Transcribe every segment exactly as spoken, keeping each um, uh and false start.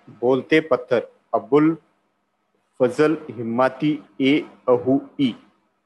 बोलते पत्थर Abul Fazal Himmati ए अहुई।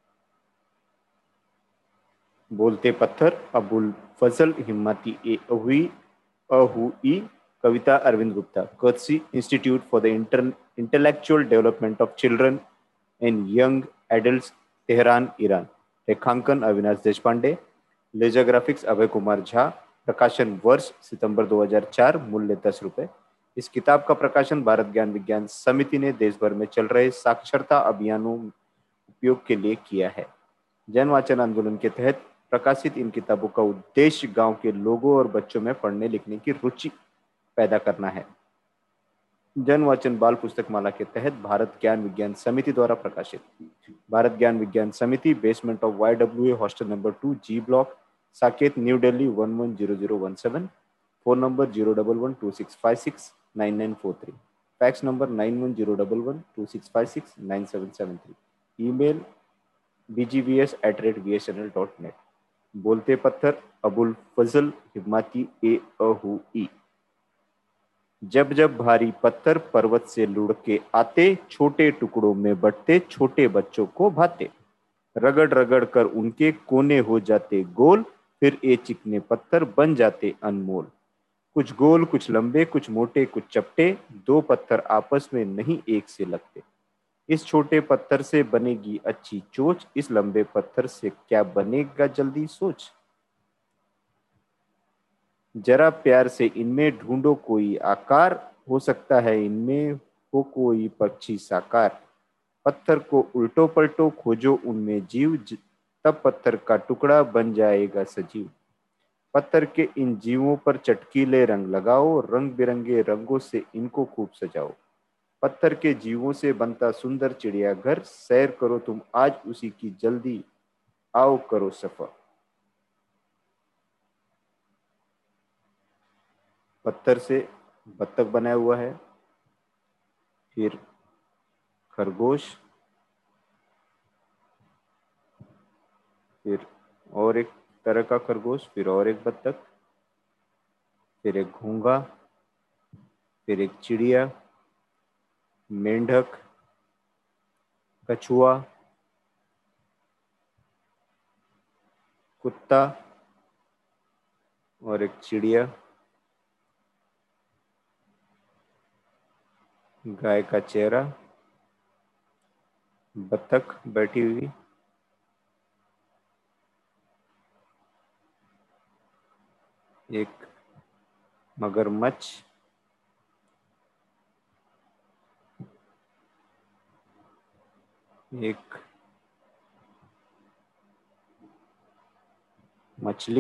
बोलते पत्थर अबुल फजल हिम्मती ए अहुई अहुई। कविता अरविंद गुप्ता, कर्सी institute for the intellectual development of children and young adults, Tehran, Iran. रेखांकन अविनाश देशपांडे। Laser graphics Abhay Kumar Jha. प्रकाशन वर्ष सितंबर दो हज़ार चार। मूल्य दस रुपए। इस किताब का प्रकाशन भारत ज्ञान विज्ञान समिति ने देश भर में चल रहे साक्षरता अभियानों उपयोग के लिए किया है। जन वाचन आंदोलन के तहत प्रकाशित इन किताबों का उद्देश्य गांव के लोगों और बच्चों में पढ़ने लिखने की रुचि पैदा करना है। जन वाचन बाल पुस्तक माला के तहत भारत ज्ञान विज्ञान समिति द्वारा प्रकाशित। Bharat Gyan Vigyan Samiti, basement of Y W A, hostel number two, G block, Saket, new Delhi one one zero zero one seven. Phone number zero double one two six five six nine nine four three. Fax number nine one zero double one two six five six nine seven seven three. Email B G V S at rate B S N L dot net. बोलते पत्थर Abul Fazal Himmati ए अहुई। जब जब भारी पत्थर पर्वत से लुढ़के आते, छोटे टुकड़ों में बंटते, छोटे बच्चों को भाते। रगड़ रगड़ कर उनके कोने हो जाते गोल, फिर ये चिकने पत्थर बन जाते अनमोल। कुछ गोल, कुछ लंबे, कुछ मोटे, कुछ चपटे, दो पत्थर आपस में नहीं एक से लगते। इस छोटे पत्थर से बनेगी अच्छी चोच, इस लंबे पत्थर से क्या बनेगा जल्दी सोच। जरा प्यार से इनमें ढूंढो कोई आकार, हो सकता है इनमें हो कोई पक्षी साकार। पत्थर को उल्टो पलटो, खोजो उनमें जीव, तब पत्थर का टुकड़ा बन जाएगा सजीव। पत्थर के इन जीवों पर चटकीले रंग लगाओ, रंग बिरंगे रंगों से इनको खूब सजाओ। पत्थर के जीवों से बनता सुंदर चिड़ियाघर, सैर करो तुम आज उसी की, जल्दी आओ करो सफर। पत्थर से बत्तख बनाया हुआ है, फिर खरगोश, फिर और एक तरह का खरगोश, फिर और एक बत्तख, फिर एक घोंघा, फिर एक चिड़िया, मेंढक, कछुआ, कुत्ता और एक चिड़िया, गाय का चेहरा, बत्तख बैठी हुई, एक मगरमच्छ, एक मछली,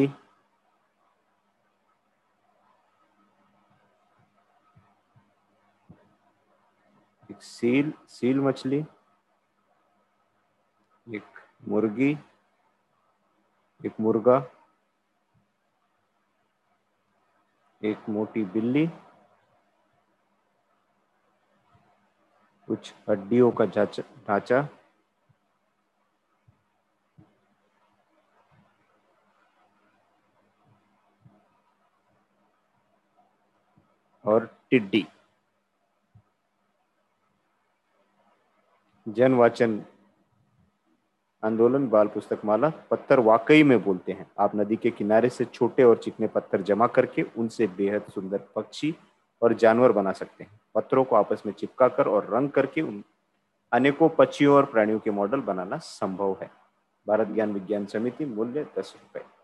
एक सील सील मछली, एक मुर्गी, एक मुर्गा, एक मोटी बिल्ली, कुछ हड्डियों का ढांचा, और टिड्डी। जन वाचन आंदोलन बाल पुस्तक माला। पत्थर वाकई में बोलते हैं। आप नदी के किनारे से छोटे और चिकने पत्थर जमा करके उनसे बेहद सुंदर पक्षी और जानवर बना सकते हैं। पत्थरों को आपस में चिपका कर और रंग करके उन अनेकों पक्षियों और प्राणियों के मॉडल बनाना संभव है। भारत ज्ञान विज्ञान समिति, मूल्य दस रुपए।